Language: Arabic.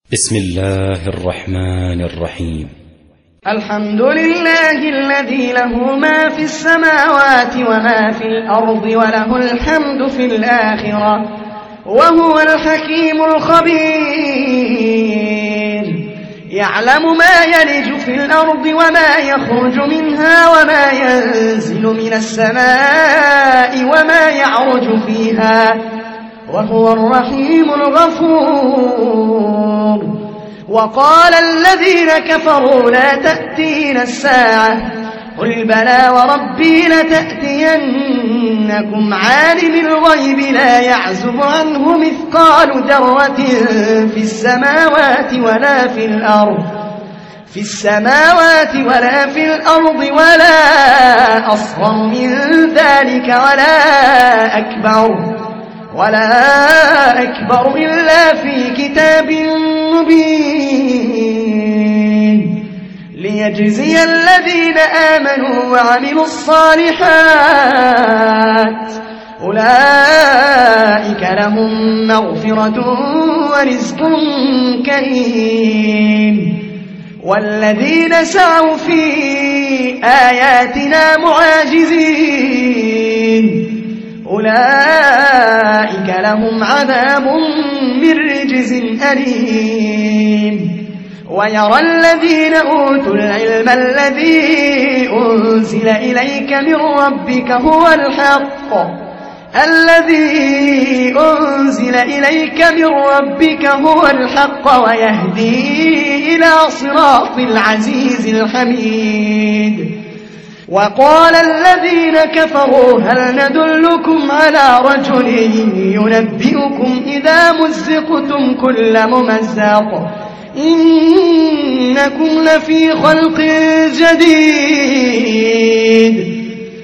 بسم الله الرحمن الرحيم. الحمد لله الذي له ما في السماوات وما في الأرض وله الحمد في الآخرة وهو الحكيم الخبير. يعلم ما يلج في الأرض وما يخرج منها وما ينزل من السماء وما يعرج فيها وهو الرحيم الغفور. وقال الذين كفروا لا تأتينا الساعة قل بلى وربي لتأتينكم عالم الغيب لا يعزب عنه مثقال ذرة في السماوات ولا في الأرض ولا أصغر من ذلك ولا أكبر إلا في كتاب مبين ليجزي الذين آمنوا وعملوا الصالحات أولئك لهم مغفرة ورزق كريم. والذين سعوا في آياتنا معاجزين أولئك لهم عذاب من رجز أليم. ويرى الذين أوتوا العلم الذي أنزل إليك من ربك هو الحق ويهدي إلى صراط العزيز الحميد. وقال الذين كفروا هل ندلكم على رجل ينبئكم إذا مزقتم كل ممزق إنكم لفي خلق جديد